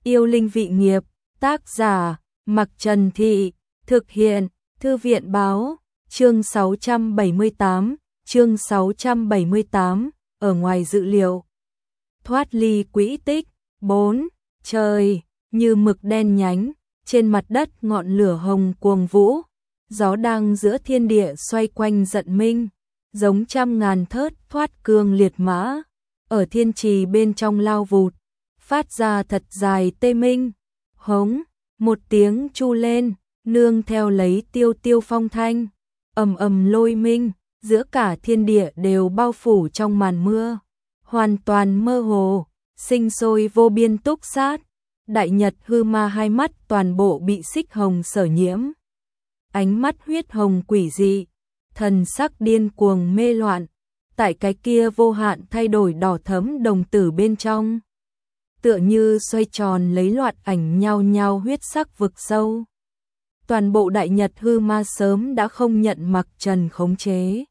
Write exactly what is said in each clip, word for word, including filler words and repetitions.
Yêu linh vị nghiệp, tác giả, Mặc Trần Thị, thực hiện, Thư viện báo, chương sáu trăm bảy mươi tám, chương sáu trăm bảy mươi tám, ở ngoài dự liệu. Thoát ly quỹ tích, bốn, trời, như mực đen nhánh, trên mặt đất ngọn lửa hồng cuồng vũ, gió đang giữa thiên địa xoay quanh giận minh, giống trăm ngàn thớt thoát cương liệt mã, ở thiên trì bên trong lao vụt, phát ra thật dài tê minh, hống, một tiếng chu lên, nương theo lấy tiêu tiêu phong thanh, ầm ầm lôi minh, giữa cả thiên địa đều bao phủ trong màn mưa, hoàn toàn mơ hồ, sinh sôi vô biên túc sát, đại nhật hư ma hai mắt toàn bộ bị xích hồng sở nhiễm. Ánh mắt huyết hồng quỷ dị, thần sắc điên cuồng mê loạn, tại cái kia vô hạn thay đổi đỏ thẫm đồng tử bên trong. Tựa như xoay tròn lấy loạt ảnh nhao nhao huyết sắc vực sâu. Toàn bộ đại nhật hư ma sớm đã không nhận Mặc Trần khống chế.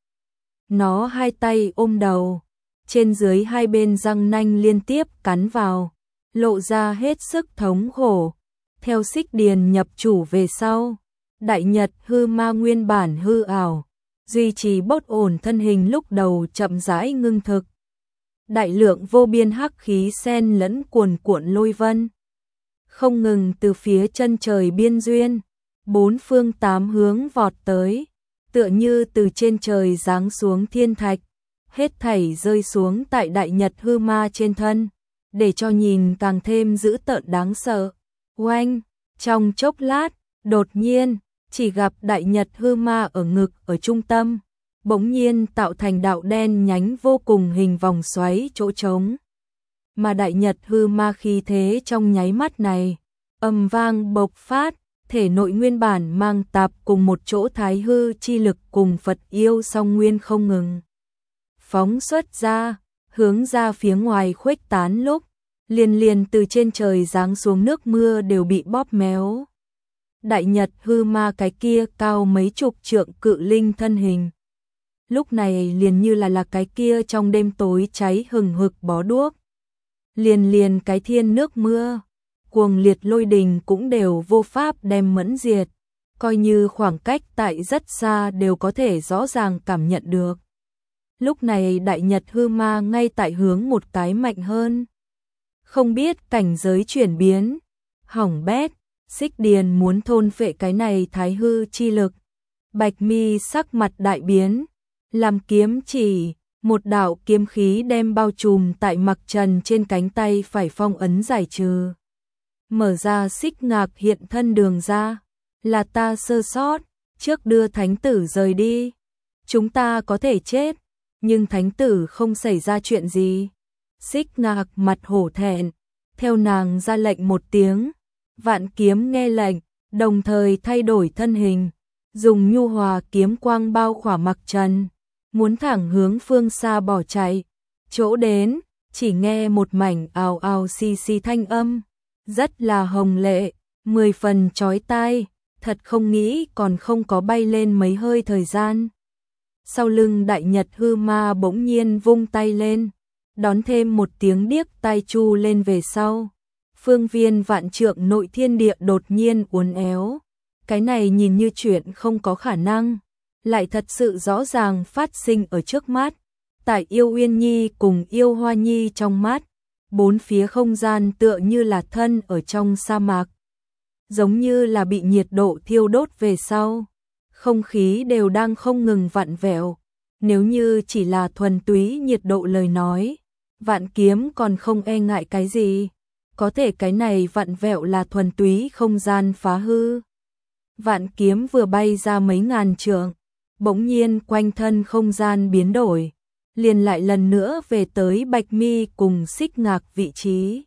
Nó hai tay ôm đầu, trên dưới hai bên răng nanh liên tiếp cắn vào, lộ ra hết sức thống khổ. Theo xích điền nhập chủ về sau, đại nhật hư ma nguyên bản hư ảo, duy trì bất ổn thân hình lúc đầu chậm rãi ngưng thực. Đại lượng vô biên hắc khí xen lẫn cuồn cuộn lôi vân, không ngừng từ phía chân trời biên duyên, bốn phương tám hướng vọt tới, tựa như từ trên trời giáng xuống thiên thạch, hết thảy rơi xuống tại đại nhật hư ma trên thân, để cho nhìn càng thêm dữ tợn đáng sợ. Oanh, trong chốc lát, đột nhiên, chỉ gặp đại nhật hư ma ở ngực ở trung tâm, bỗng nhiên tạo thành đạo đen nhánh vô cùng hình vòng xoáy chỗ trống. Mà đại nhật hư ma khí thế trong nháy mắt này, ầm vang bộc phát, thể nội nguyên bản mang tạp cùng một chỗ thái hư chi lực cùng Phật yêu song nguyên không ngừng phóng xuất ra, hướng ra phía ngoài khuếch tán lúc, liền liền từ trên trời giáng xuống nước mưa đều bị bóp méo. Đại nhật hư ma cái kia cao mấy chục trượng cự linh thân hình, lúc này liền như là là cái kia trong đêm tối cháy hừng hực bó đuốc. Liền liền cái thiên nước mưa, cuồng liệt lôi đình cũng đều vô pháp đem mẫn diệt, coi như khoảng cách tại rất xa đều có thể rõ ràng cảm nhận được. Lúc này đại nhật hư ma ngay tại hướng một cái mạnh hơn. Không biết cảnh giới chuyển biến, hỏng bét, xích điền muốn thôn phệ cái này thái hư chi lực. Bạch mi sắc mặt đại biến, làm kiếm chỉ, một đạo kiếm khí đem bao trùm tại Mặc Trần trên cánh tay phải phong ấn giải trừ. Mở ra xích ngạc hiện thân đường ra, là ta sơ sót, trước đưa thánh tử rời đi. Chúng ta có thể chết, nhưng thánh tử không xảy ra chuyện gì. Xích ngạc mặt hổ thẹn, theo nàng ra lệnh một tiếng, vạn kiếm nghe lệnh, đồng thời thay đổi thân hình, dùng nhu hòa kiếm quang bao khỏa Mặc Trần, muốn thẳng hướng phương xa bỏ chạy. Chỗ đến, chỉ nghe một mảnh ào ào xì xì thanh âm, rất là hồng lệ, mười phần chói tai, thật không nghĩ còn không có bay lên mấy hơi thời gian. Sau lưng đại nhật hư ma bỗng nhiên vung tay lên, đón thêm một tiếng điếc tai chu lên về sau. Phương viên vạn trượng nội thiên địa đột nhiên uốn éo. Cái này nhìn như chuyện không có khả năng, lại thật sự rõ ràng phát sinh ở trước mắt. Tại Yêu Uyên Nhi cùng Yêu Hoa Nhi trong mắt, bốn phía không gian tựa như là thân ở trong sa mạc, giống như là bị nhiệt độ thiêu đốt về sau, không khí đều đang không ngừng vặn vẹo. Nếu như chỉ là thuần túy nhiệt độ lời nói, vạn kiếm còn không e ngại cái gì, có thể cái này vặn vẹo là thuần túy không gian phá hư. Vạn kiếm vừa bay ra mấy ngàn trượng, bỗng nhiên quanh thân không gian biến đổi, liền lại lần nữa về tới Bạch Mi cùng xích ngạc vị trí.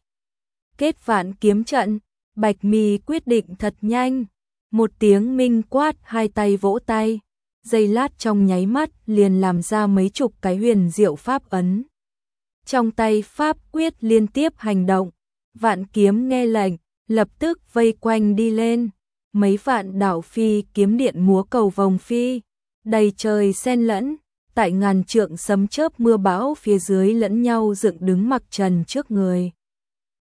Kết vạn kiếm trận, Bạch Mi quyết định thật nhanh, một tiếng minh quát, hai tay vỗ tay, giây lát trong nháy mắt liền làm ra mấy chục cái huyền diệu pháp ấn. Trong tay pháp quyết liên tiếp hành động, vạn kiếm nghe lệnh, lập tức vây quanh đi lên, mấy vạn đạo phi kiếm điện múa cầu vòng phi, đầy trời xen lẫn, tại ngàn trượng sấm chớp mưa bão phía dưới lẫn nhau dựng đứng Mặc Trần trước người.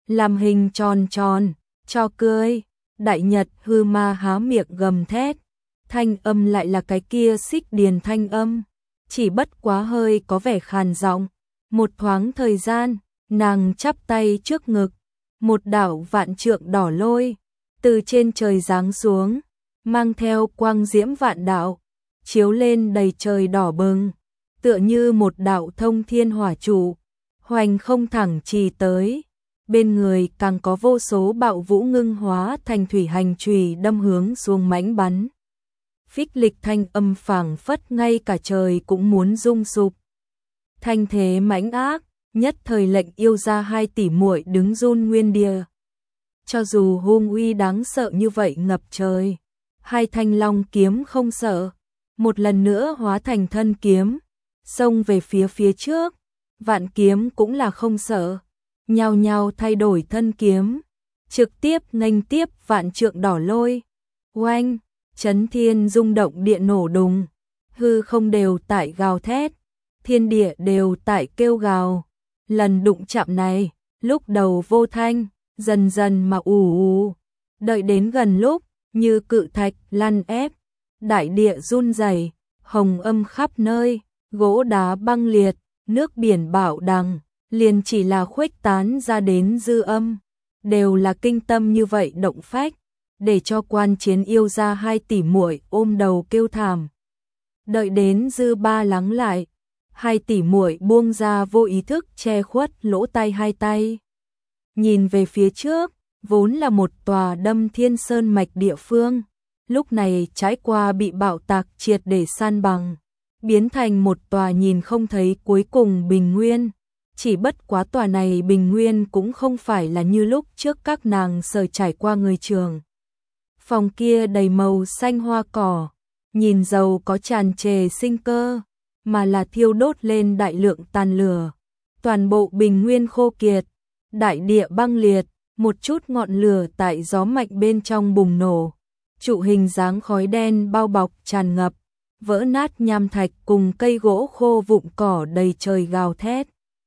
làm hình tròn tròn, cho cười. Đại Nhật hư ma há miệng gầm thét, thanh âm lại là cái kia Xích Điền thanh âm, chỉ bất quá hơi có vẻ khàn giọng. Một thoáng thời gian, nàng chắp tay trước ngực, một đạo vạn trượng đỏ lôi từ trên trời giáng xuống, mang theo quang diễm vạn đạo, chiếu lên đầy trời đỏ bừng, tựa như một đạo thông thiên hỏa trụ, hoành không thẳng trì tới. Bên người càng có vô số bạo vũ ngưng hóa thành thủy hành chùy đâm hướng xuống mãnh bắn. Phích lịch thanh âm phảng phất ngay cả trời cũng muốn rung sụp. Thanh thế mãnh ác, nhất thời lệnh yêu ra hai tỷ muội đứng run nguyên địa. Cho dù hung uy đáng sợ như vậy ngập trời, hai thanh long kiếm không sợ, một lần nữa hóa thành thân kiếm, xông về phía phía trước. Vạn kiếm cũng là không sợ, nhao nhao thay đổi thân kiếm, trực tiếp nghênh tiếp vạn trượng đỏ lôi. Oanh, chấn thiên rung động địa nổ đùng, hư không đều tại gào thét, thiên địa đều tại kêu gào. Lần đụng chạm này, lúc đầu vô thanh, dần dần mà ù ù, đợi đến gần lúc, như cự thạch lăn ép, đại địa run rẩy, hồng âm khắp nơi, gỗ đá băng liệt, nước biển bạo đằng, liền chỉ là khuếch tán ra đến dư âm, đều là kinh tâm như vậy động phách, để cho quan chiến yêu ra hai tỷ muội ôm đầu kêu thảm. Đợi đến dư ba lắng lại, hai tỷ muội buông ra vô ý thức che khuất lỗ tai hai tay. Nhìn về phía trước, vốn là một tòa đâm thiên sơn mạch địa phương, lúc này trải qua bị bạo tạc triệt để san bằng, biến thành một tòa nhìn không thấy cuối cùng bình nguyên. Chỉ bất quá tòa này bình nguyên cũng không phải là như lúc trước các nàng sở trải qua người trường. Phòng kia đầy màu xanh hoa cỏ, nhìn giàu có tràn trề sinh cơ, mà là thiêu đốt lên đại lượng tàn lửa. Toàn bộ bình nguyên khô kiệt, đại địa băng liệt, một chút ngọn lửa tại gió mạnh bên trong bùng nổ. Trụ hình dáng khói đen bao bọc tràn ngập, vỡ nát nham thạch cùng cây gỗ khô vụn cỏ đầy trời gào thét.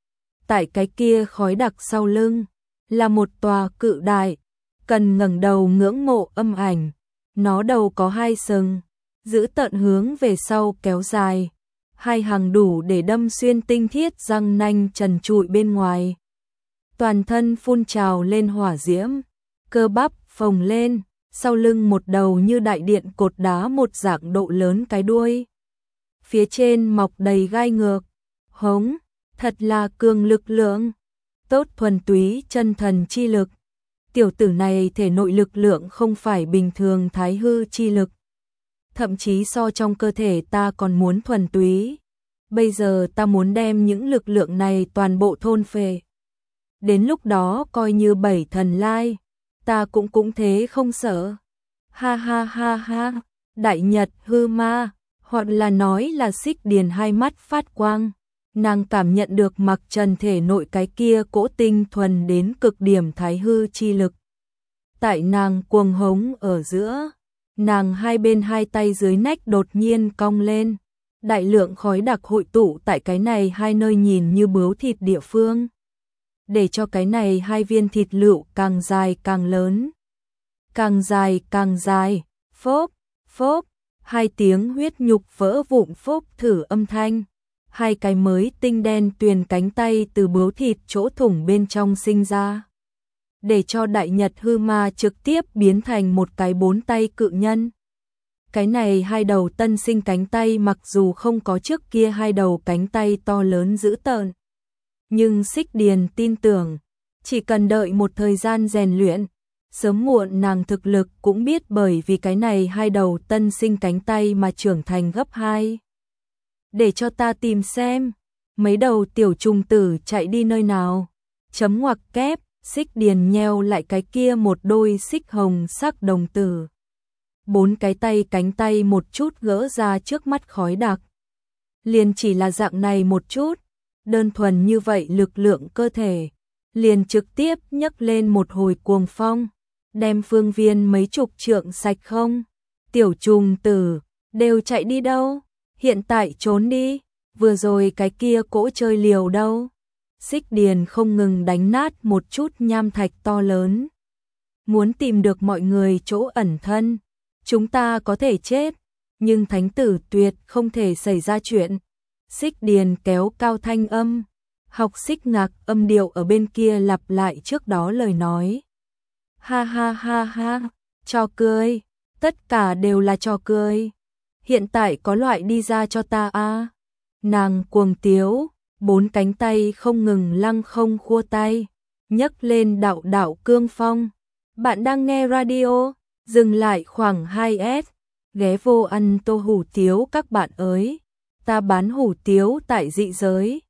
Tại cái kia khói đặc sau lưng, là một tòa cự đại, cần ngẩng đầu ngưỡng mộ âm ảnh. Nó đầu có hai sừng, giữ tận hướng về sau kéo dài, hai hàng đủ để đâm xuyên tinh thiết răng nanh trần trụi bên ngoài. Toàn thân phun trào lên hỏa diễm, cơ bắp phồng lên, sau lưng một đầu như đại điện cột đá một dạng độ lớn cái đuôi. Phía trên mọc đầy gai ngược, hống, thật là cường lực lượng, tốt thuần túy chân thần chi lực. Tiểu tử này thể nội lực lượng không phải bình thường thái hư chi lực, thậm chí so trong cơ thể ta còn muốn thuần túy. Bây giờ ta muốn đem những lực lượng này toàn bộ thôn phệ. Đến lúc đó coi như bảy thần lai, ta cũng cũng thế không sợ. Ha ha ha ha, Đại Nhật hư ma, hoặc là nói là Xích Điền hai mắt phát quang. Nàng cảm nhận được Mặc Trần thể nội cái kia cỗ tinh thuần đến cực điểm thái hư chi lực. Tại nàng cuồng hống ở giữa, nàng hai bên hai tay dưới nách đột nhiên cong lên. Đại lượng khói đặc hội tụ tại cái này hai nơi nhìn như bướu thịt địa phương, để cho cái này hai viên thịt lựu càng dài càng lớn. Càng dài càng dài, phốp, phốp, hai tiếng huyết nhục vỡ vụn phốp thử âm thanh. Hai cái mới tinh đen tuyền cánh tay từ bướu thịt chỗ thủng bên trong sinh ra, để cho Đại Nhật hư ma trực tiếp biến thành một cái bốn tay cự nhân. Cái này hai đầu tân sinh cánh tay mặc dù không có trước kia hai đầu cánh tay to lớn dữ tợn, nhưng Xích Điền tin tưởng, chỉ cần đợi một thời gian rèn luyện, sớm muộn nàng thực lực cũng biết bởi vì cái này hai đầu tân sinh cánh tay mà trưởng thành gấp hai. Để cho ta tìm xem, mấy đầu tiểu trùng tử chạy đi nơi nào. Chấm ngoặc kép, Xích Điền nheo lại cái kia một đôi xích hồng sắc đồng tử. Bốn cái tay cánh tay một chút gỡ ra trước mắt khói đặc. Liền chỉ là dạng này một chút, đơn thuần như vậy lực lượng cơ thể, liền trực tiếp nhấc lên một hồi cuồng phong, đem phương viên mấy chục trượng sạch không. Tiểu trùng tử, đều chạy đi đâu? Hiện tại trốn đi, vừa rồi cái kia cỗ chơi liều đâu? Xích Điền không ngừng đánh nát một chút nham thạch to lớn. Muốn tìm được mọi người chỗ ẩn thân, chúng ta có thể chết, nhưng thánh tử tuyệt không thể xảy ra chuyện. Xích Điền kéo cao thanh âm, học xích ngạc âm điệu ở bên kia lặp lại trước đó lời nói. Ha ha ha ha, trò cười, tất cả đều là trò cười. Hiện tại có loại đi ra cho ta a. Nàng cuồng tiếu, bốn cánh tay không ngừng lăng không khua tay, nhấc lên đạo đạo cương phong. Bạn đang nghe radio, dừng lại khoảng hai S, ghé vô ăn tô hủ tiếu các bạn ơi. Ta bán hủ tiếu tại dị giới.